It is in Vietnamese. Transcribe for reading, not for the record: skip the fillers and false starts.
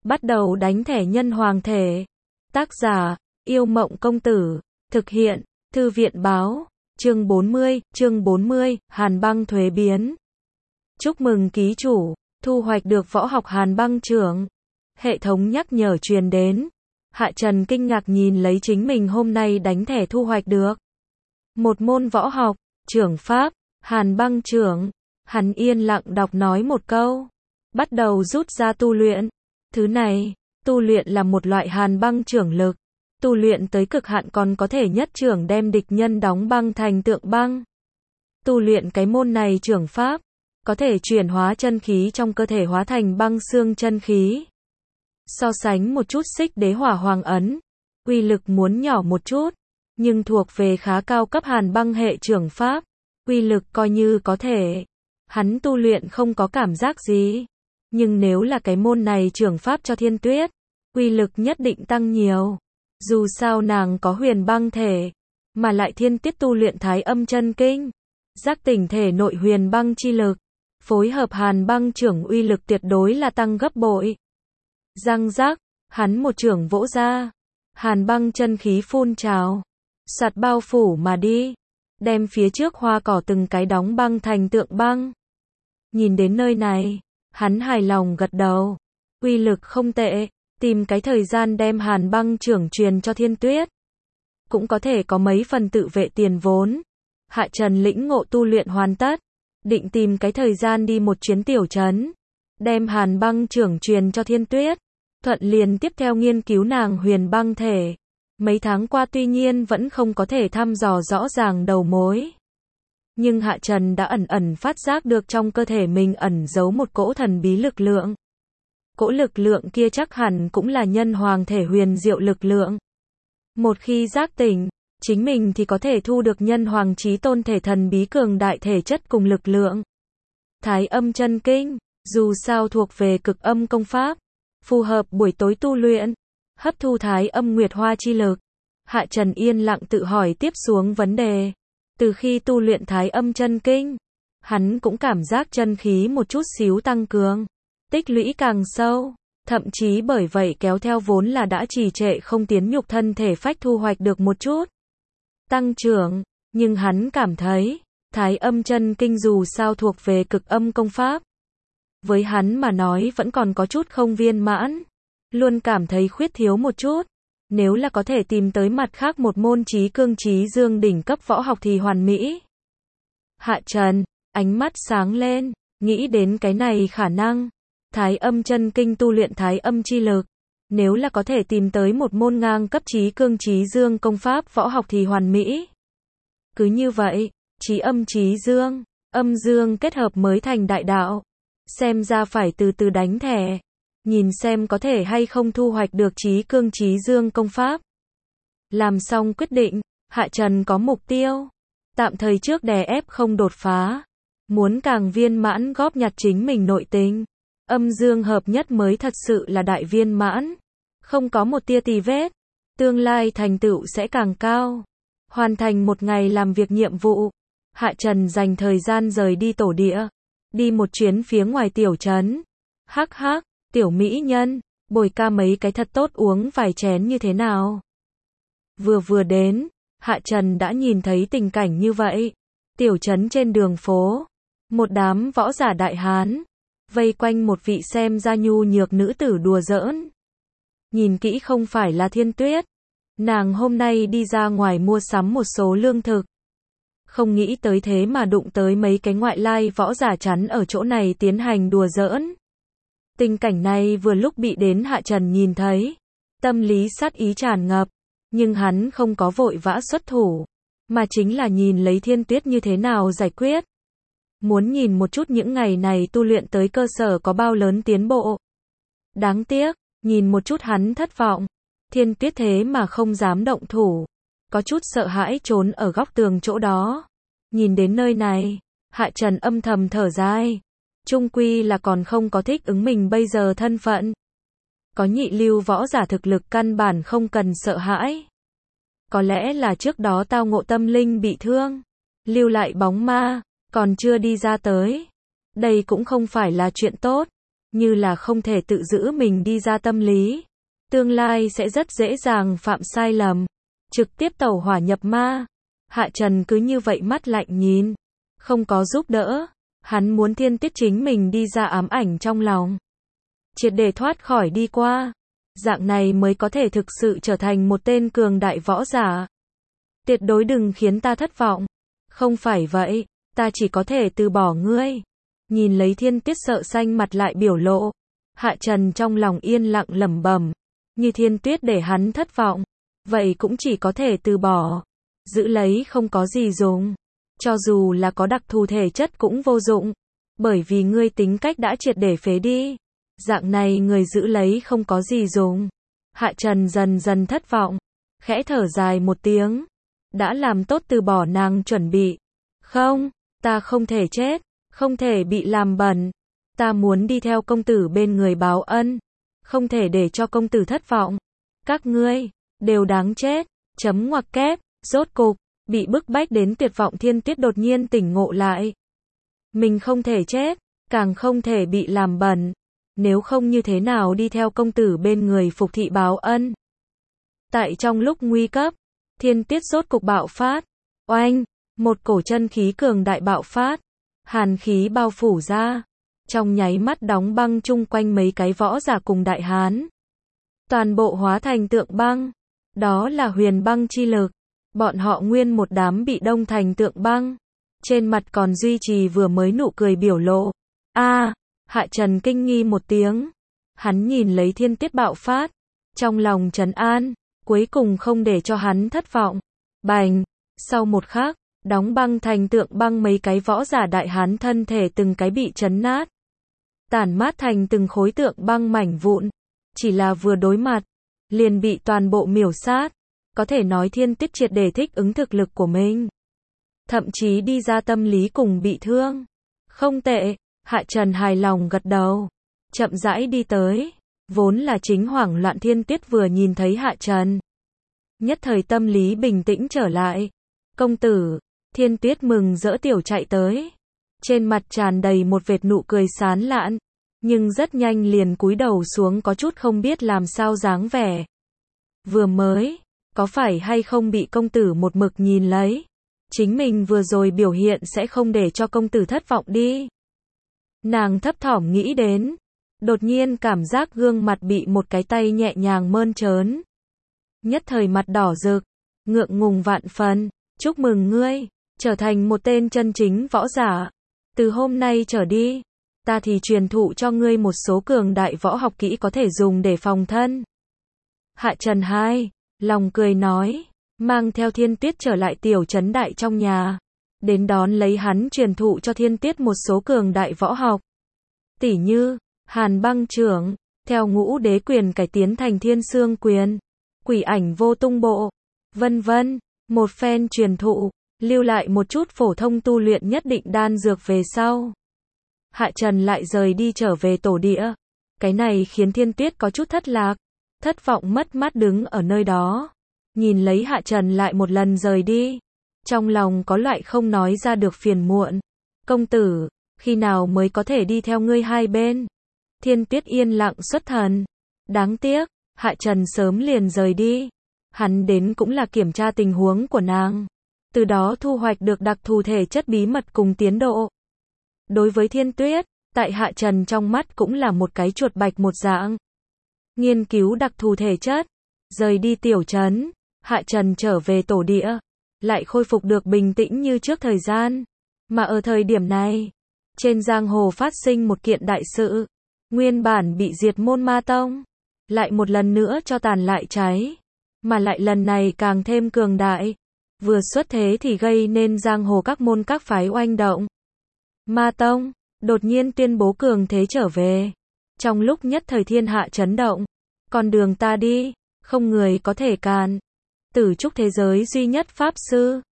Bắt đầu đánh thẻ nhân hoàng thể. Tác giả, Yêu Mộng Công Tử. Thực hiện, Thư viện Báo. Chương 40, Hàn Băng thuế biến. Chúc mừng ký chủ, thu hoạch được võ học Hàn Băng trưởng. Hệ thống nhắc nhở truyền đến. Hạ Trần kinh ngạc nhìn lấy chính mình hôm nay đánh thẻ thu hoạch được. Một môn võ học, trưởng pháp, Hàn Băng trưởng. Hắn yên lặng đọc nói một câu. Bắt đầu rút ra tu luyện. Thứ này, tu luyện là một loại Hàn Băng trưởng lực. Tu luyện tới cực hạn còn có thể nhất trưởng đem địch nhân đóng băng thành tượng băng. Tu luyện cái môn này trưởng pháp, có thể chuyển hóa chân khí trong cơ thể hóa thành băng xương chân khí. So sánh một chút Xích Đế Hỏa Hoàng ấn, uy lực muốn nhỏ một chút, nhưng thuộc về khá cao cấp Hàn Băng hệ trưởng pháp, uy lực coi như có thể. Hắn tu luyện không có cảm giác gì, nhưng nếu là cái môn này trưởng pháp cho Thiên Tuyết, uy lực nhất định tăng nhiều. Dù sao nàng có huyền băng thể, mà lại Thiên Tuyết tu luyện Thái Âm Chân Kinh, giác tỉnh thể nội huyền băng chi lực, phối hợp Hàn Băng trưởng uy lực tuyệt đối là tăng gấp bội. Răng rắc, hắn một trưởng vỗ ra, Hàn Băng chân khí phun trào, sạt bao phủ mà đi, đem phía trước hoa cỏ từng cái đóng băng thành tượng băng. Nhìn đến nơi này, hắn hài lòng gật đầu, uy lực không tệ, tìm cái thời gian đem Hàn Băng trưởng truyền cho Thiên Tuyết, cũng có thể có mấy phần tự vệ tiền vốn. Hạ Trần lĩnh ngộ tu luyện hoàn tất, định tìm cái thời gian đi một chuyến tiểu trấn, đem Hàn Băng trưởng truyền cho Thiên Tuyết, thuận liền tiếp theo nghiên cứu nàng huyền băng thể. Mấy tháng qua tuy nhiên vẫn không có thể thăm dò rõ ràng đầu mối, nhưng Hạ Trần đã ẩn ẩn phát giác được trong cơ thể mình ẩn giấu một cỗ thần bí lực lượng. Cỗ lực lượng kia chắc hẳn cũng là nhân hoàng thể huyền diệu lực lượng. Một khi giác tỉnh, chính mình thì có thể thu được nhân hoàng chí tôn thể thần bí cường đại thể chất cùng lực lượng. Thái Âm Chân Kinh, dù sao thuộc về cực âm công pháp, phù hợp buổi tối tu luyện, hấp thu Thái Âm Nguyệt Hoa chi lực. Hạ Trần yên lặng tự hỏi tiếp xuống vấn đề. Từ khi tu luyện Thái Âm Chân Kinh, hắn cũng cảm giác chân khí một chút xíu tăng cường, tích lũy càng sâu, thậm chí bởi vậy kéo theo vốn là đã trì trệ không tiến nhục thân thể phách thu hoạch được một chút tăng trưởng, nhưng hắn cảm thấy, Thái Âm Chân Kinh dù sao thuộc về cực âm công pháp. Với hắn mà nói vẫn còn có chút không viên mãn, luôn cảm thấy khuyết thiếu một chút. Nếu là có thể tìm tới mặt khác một môn Chí Cương Chí Dương đỉnh cấp võ học thì hoàn mỹ. Hạ Trần, ánh mắt sáng lên, nghĩ đến cái này khả năng. Thái Âm Chân Kinh tu luyện Thái Âm chi lực. Nếu là có thể tìm tới một môn ngang cấp Chí Cương Chí Dương công pháp võ học thì hoàn mỹ. Cứ như vậy, Chí âm Chí Dương, âm dương kết hợp mới thành đại đạo. Xem ra phải từ từ đánh thẻ, nhìn xem có thể hay không thu hoạch được Chí Cương Chí Dương công pháp. Làm xong quyết định, Hạ Trần có mục tiêu, tạm thời trước đè ép không đột phá, muốn càng viên mãn góp nhặt chính mình nội tình. Âm dương hợp nhất mới thật sự là đại viên mãn, không có một tia tì vết, tương lai thành tựu sẽ càng cao. Hoàn thành một ngày làm việc nhiệm vụ, Hạ Trần dành thời gian rời đi tổ địa, đi một chuyến phía ngoài tiểu trấn. Hắc hắc, tiểu mỹ nhân, bồi ca mấy cái thật tốt uống vài chén như thế nào? Vừa đến, Hạ Trần đã nhìn thấy tình cảnh như vậy. Tiểu trấn trên đường phố, một đám võ giả đại hán vây quanh một vị xem ra nhu nhược nữ tử đùa giỡn. Nhìn kỹ không phải là Thiên Tuyết, nàng hôm nay đi ra ngoài mua sắm một số lương thực. Không nghĩ tới thế mà đụng tới mấy cái ngoại lai võ giả chắn ở chỗ này tiến hành đùa giỡn. Tình cảnh này vừa lúc bị đến Hạ Trần nhìn thấy, tâm lý sát ý tràn ngập, nhưng hắn không có vội vã xuất thủ, mà chính là nhìn lấy Thiên Tuyết như thế nào giải quyết. Muốn nhìn một chút những ngày này tu luyện tới cơ sở có bao lớn tiến bộ. Đáng tiếc, nhìn một chút hắn thất vọng. Thiên Tuyết thế mà không dám động thủ, có chút sợ hãi trốn ở góc tường chỗ đó. Nhìn đến nơi này, Hạ Trần âm thầm thở dài. Chung quy là còn không có thích ứng mình bây giờ thân phận. Có nhị lưu võ giả thực lực căn bản không cần sợ hãi. Có lẽ là trước đó tao ngộ tâm linh bị thương, lưu lại bóng ma, còn chưa đi ra tới. Đây cũng không phải là chuyện tốt. như là không thể tự giữ mình đi ra tâm lý. Tương lai sẽ rất dễ dàng phạm sai lầm, trực tiếp tẩu hỏa nhập ma. Hạ Trần cứ như vậy mắt lạnh nhìn, không có giúp đỡ. Hắn muốn Thiên Tiết chính mình đi ra ám ảnh trong lòng, triệt để thoát khỏi đi qua. Dạng này mới có thể thực sự trở thành một tên cường đại võ giả. Tuyệt đối đừng khiến ta thất vọng. Không phải vậy, ta chỉ có thể từ bỏ ngươi. Nhìn lấy Thiên Tiết sợ xanh mặt lại biểu lộ, Hạ Trần trong lòng yên lặng lẩm bẩm, như Thiên Tuyết để hắn thất vọng, vậy cũng chỉ có thể từ bỏ. Giữ lấy không có gì dùng, cho dù là có đặc thù thể chất cũng vô dụng, bởi vì ngươi tính cách đã triệt để phế đi. Dạng này người giữ lấy không có gì dùng. Hạ Trần dần dần thất vọng, khẽ thở dài một tiếng, đã làm tốt từ bỏ nàng chuẩn bị. Không, ta không thể chết, không thể bị làm bẩn, ta muốn đi theo công tử bên người báo ân, không thể để cho công tử thất vọng. Các ngươi đều đáng chết. Chấm ngoặc kép. Rốt cục bị bức bách đến tuyệt vọng, Thiên Tuyết đột nhiên tỉnh ngộ lại, mình không thể chết, càng không thể bị làm bẩn, nếu không như thế nào đi theo công tử bên người phục thị báo ân. Tại trong lúc nguy cấp, Thiên Tuyết rốt cục bạo phát. Oanh, một cổ chân khí cường đại bạo phát, hàn khí bao phủ ra, trong nháy mắt đóng băng chung quanh mấy cái võ giả cùng đại hán. Toàn bộ hóa thành tượng băng, đó là huyền băng chi lực. Bọn họ nguyên một đám bị đông thành tượng băng, trên mặt còn duy trì vừa mới nụ cười biểu lộ. Hạ Trần kinh nghi một tiếng, hắn nhìn lấy Thiên Tuyết bạo phát, trong lòng trấn an, cuối cùng không để cho hắn thất vọng. Bành, sau một khắc, đóng băng thành tượng băng mấy cái võ giả đại hán thân thể từng cái bị chấn nát, tản mát thành từng khối tượng băng mảnh vụn, chỉ là vừa đối mặt, liền bị toàn bộ miểu sát. Có thể nói Thiên Tuyết triệt để thích ứng thực lực của mình, thậm chí đi ra tâm lý cùng bị thương. Không tệ, Hạ Trần hài lòng gật đầu, chậm rãi đi tới. Vốn là chính hoảng loạn Thiên Tuyết vừa nhìn thấy Hạ Trần, nhất thời tâm lý bình tĩnh trở lại. Công tử, Thiên Tuyết mừng rỡ tiểu chạy tới, trên mặt tràn đầy một vệt nụ cười sán lạn, nhưng rất nhanh liền cúi đầu xuống có chút không biết làm sao dáng vẻ. Vừa mới, có phải hay không bị công tử một mực nhìn lấy? Chính mình vừa rồi biểu hiện sẽ không để cho công tử thất vọng đi. Nàng thấp thỏm nghĩ đến, đột nhiên cảm giác gương mặt bị một cái tay nhẹ nhàng mơn trớn. Nhất thời mặt đỏ rực, ngượng ngùng vạn phần. Chúc mừng ngươi, trở thành một tên chân chính võ giả. Từ hôm nay trở đi, ta thì truyền thụ cho ngươi một số cường đại võ học kỹ có thể dùng để phòng thân. Hạ Trần hai lòng cười nói, mang theo Thiên Tuyết trở lại tiểu trấn đại trong nhà, đến đón lấy hắn truyền thụ cho Thiên Tuyết một số cường đại võ học. Tỉ như, Hàn Băng Trưởng, theo Ngũ Đế Quyền cải tiến thành Thiên Xương Quyền, Quỷ Ảnh Vô Tung Bộ, vân vân. Một phen truyền thụ, lưu lại một chút phổ thông tu luyện nhất định đan dược về sau. Hạ Trần lại rời đi trở về tổ địa. Cái này khiến Thiên Tuyết có chút thất lạc, thất vọng mất mát đứng ở nơi đó, nhìn lấy Hạ Trần lại một lần rời đi, trong lòng có loại không nói ra được phiền muộn. Công tử, khi nào mới có thể đi theo ngươi hai bên? Thiên Tuyết yên lặng xuất thần. Đáng tiếc, Hạ Trần sớm liền rời đi. Hắn đến cũng là kiểm tra tình huống của nàng, từ đó thu hoạch được đặc thù thể chất bí mật cùng tiến độ. Đối với Thiên Tuyết, tại Hạ Trần trong mắt cũng là một cái chuột bạch một dạng. Nghiên cứu đặc thù thể chất, rời đi tiểu trấn, Hạ Trần trở về tổ địa, lại khôi phục được bình tĩnh như trước thời gian. Mà ở thời điểm này, trên giang hồ phát sinh một kiện đại sự, nguyên bản bị diệt môn ma tông, lại một lần nữa cho tàn lại cháy, mà lại lần này càng thêm cường đại, vừa xuất thế thì gây nên giang hồ các môn các phái oanh động. Ma tông đột nhiên tuyên bố cường thế trở về, trong lúc nhất thời thiên hạ chấn động. Con đường ta đi, không người có thể cản. Tử trúc thế giới duy nhất pháp sư,